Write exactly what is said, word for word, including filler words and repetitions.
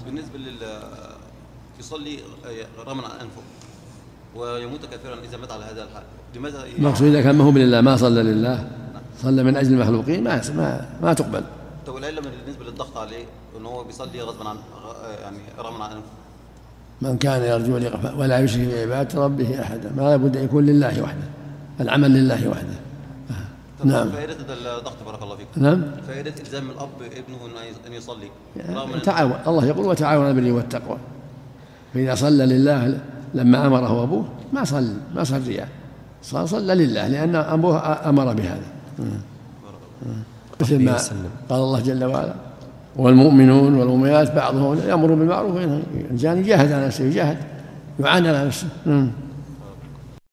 بالنسبة لل يصلي رغما عن أنفه ويموت كافرا إذا مات على هذا الحال، لماذا؟ المقصود إذا كان ما هو لله، ما صلى لله، صلى من أجل المخلوقين، ما ما ما تقبل. طب العلة بالنسبة للضغط عليه أنه هو بيصلي غصبا عن يعني رغما عن أنفه. من كان يرجو لقاء ولا يشرك بعبادة ربه أحدا، ما بد أن يكون لله وحده، العمل لله وحده. نعم. فائدة الضغط بارك الله فيكم. نعم. فائدة إلزام الأب ابنه أن يصلي. يعني تعاون، الله يقول وتعاون بالبر والتقوى، فإذا صلى لله لما أمره أبوه ما صلى ما صلى رياء، صلى لله لأن أبوه أمر بهذا. مثل ما قال الله جل وعلا: والمؤمنون والمؤمنات بعضهم يأمر بالمعروف وينهى عن المنكر، يعني يجاهد على نفسه، يجاهد يعاني على نفسه.